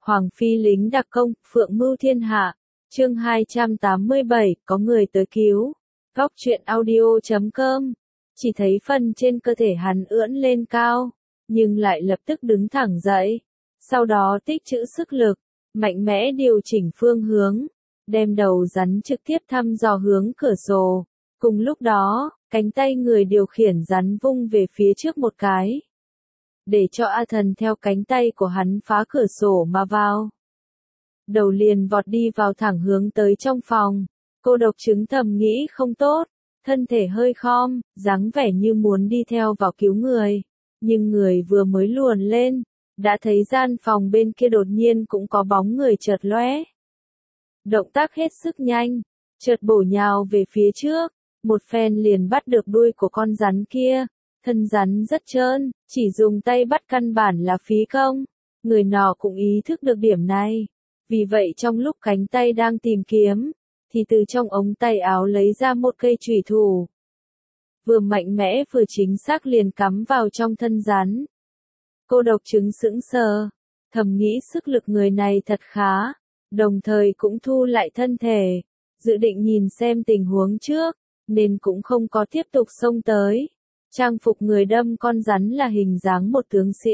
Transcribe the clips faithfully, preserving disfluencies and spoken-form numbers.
Hoàng phi lính đặc công, phượng mưu thiên hạ. Chương hai trăm tám mươi bảy, có người tới cứu. Góc truyện audio chấm com. Chỉ thấy phần trên cơ thể hắn ưỡn lên cao, nhưng lại lập tức đứng thẳng dậy. Sau đó tích trữ sức lực, mạnh mẽ điều chỉnh phương hướng, đem đầu rắn trực tiếp thăm dò hướng cửa sổ. Cùng lúc đó, cánh tay người điều khiển rắn vung về phía trước một cái, để cho A Thần theo cánh tay của hắn phá cửa sổ mà vào. Đầu liền vọt đi vào thẳng hướng tới trong phòng. Cô độc chứng thầm nghĩ không tốt, thân thể hơi khom, dáng vẻ như muốn đi theo vào cứu người. Nhưng người vừa mới luồn lên, đã thấy gian phòng bên kia đột nhiên cũng có bóng người chợt lóe. Động tác hết sức nhanh, chợt bổ nhào về phía trước, một phen liền bắt được đuôi của con rắn kia. Thân rắn rất trơn, chỉ dùng tay bắt căn bản là phí công. Người nọ cũng ý thức được điểm này. Vì vậy trong lúc cánh tay đang tìm kiếm, thì từ trong ống tay áo lấy ra một cây chùy thủ. Vừa mạnh mẽ vừa chính xác liền cắm vào trong thân rắn. Cô độc chứng sững sờ, thầm nghĩ sức lực người này thật khá, đồng thời cũng thu lại thân thể, dự định nhìn xem tình huống trước, nên cũng không có tiếp tục xông tới. Trang phục người đâm con rắn là hình dáng một tướng sĩ,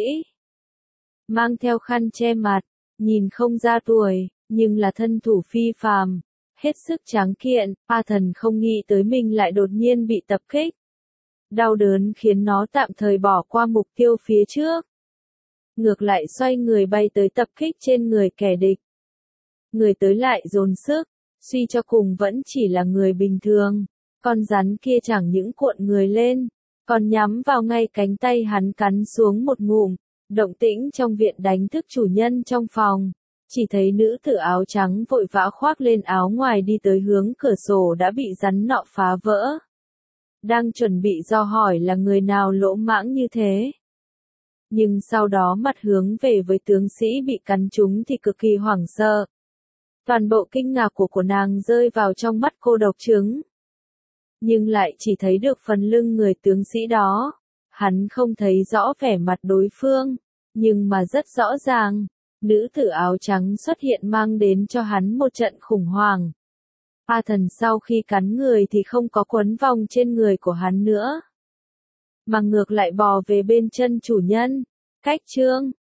mang theo khăn che mặt, nhìn không ra tuổi, nhưng là thân thủ phi phàm, hết sức tráng kiện. A Thần không nghĩ tới mình lại đột nhiên bị tập kích. Đau đớn khiến nó tạm thời bỏ qua mục tiêu phía trước, ngược lại xoay người bay tới tập kích trên người kẻ địch. Người tới lại dồn sức, suy cho cùng vẫn chỉ là người bình thường. Con rắn kia chẳng những cuộn người lên, còn nhắm vào ngay cánh tay hắn cắn xuống một ngụm. Động tĩnh trong viện đánh thức chủ nhân trong phòng. Chỉ thấy nữ tử áo trắng vội vã khoác lên áo ngoài đi tới hướng cửa sổ đã bị rắn nọ phá vỡ. Đang chuẩn bị dò hỏi là người nào lỗ mãng như thế. Nhưng sau đó mặt hướng về với tướng sĩ bị cắn trúng thì cực kỳ hoảng sợ. Toàn bộ kinh ngạc của của nàng rơi vào trong mắt cô độc chứng. Nhưng lại chỉ thấy được phần lưng người tướng sĩ đó. Hắn không thấy rõ vẻ mặt đối phương, nhưng mà rất rõ ràng, nữ tử áo trắng xuất hiện mang đến cho hắn một trận khủng hoảng. A Thần sau khi cắn người thì không có quấn vòng trên người của hắn nữa, mà ngược lại bò về bên chân chủ nhân. Cách chương,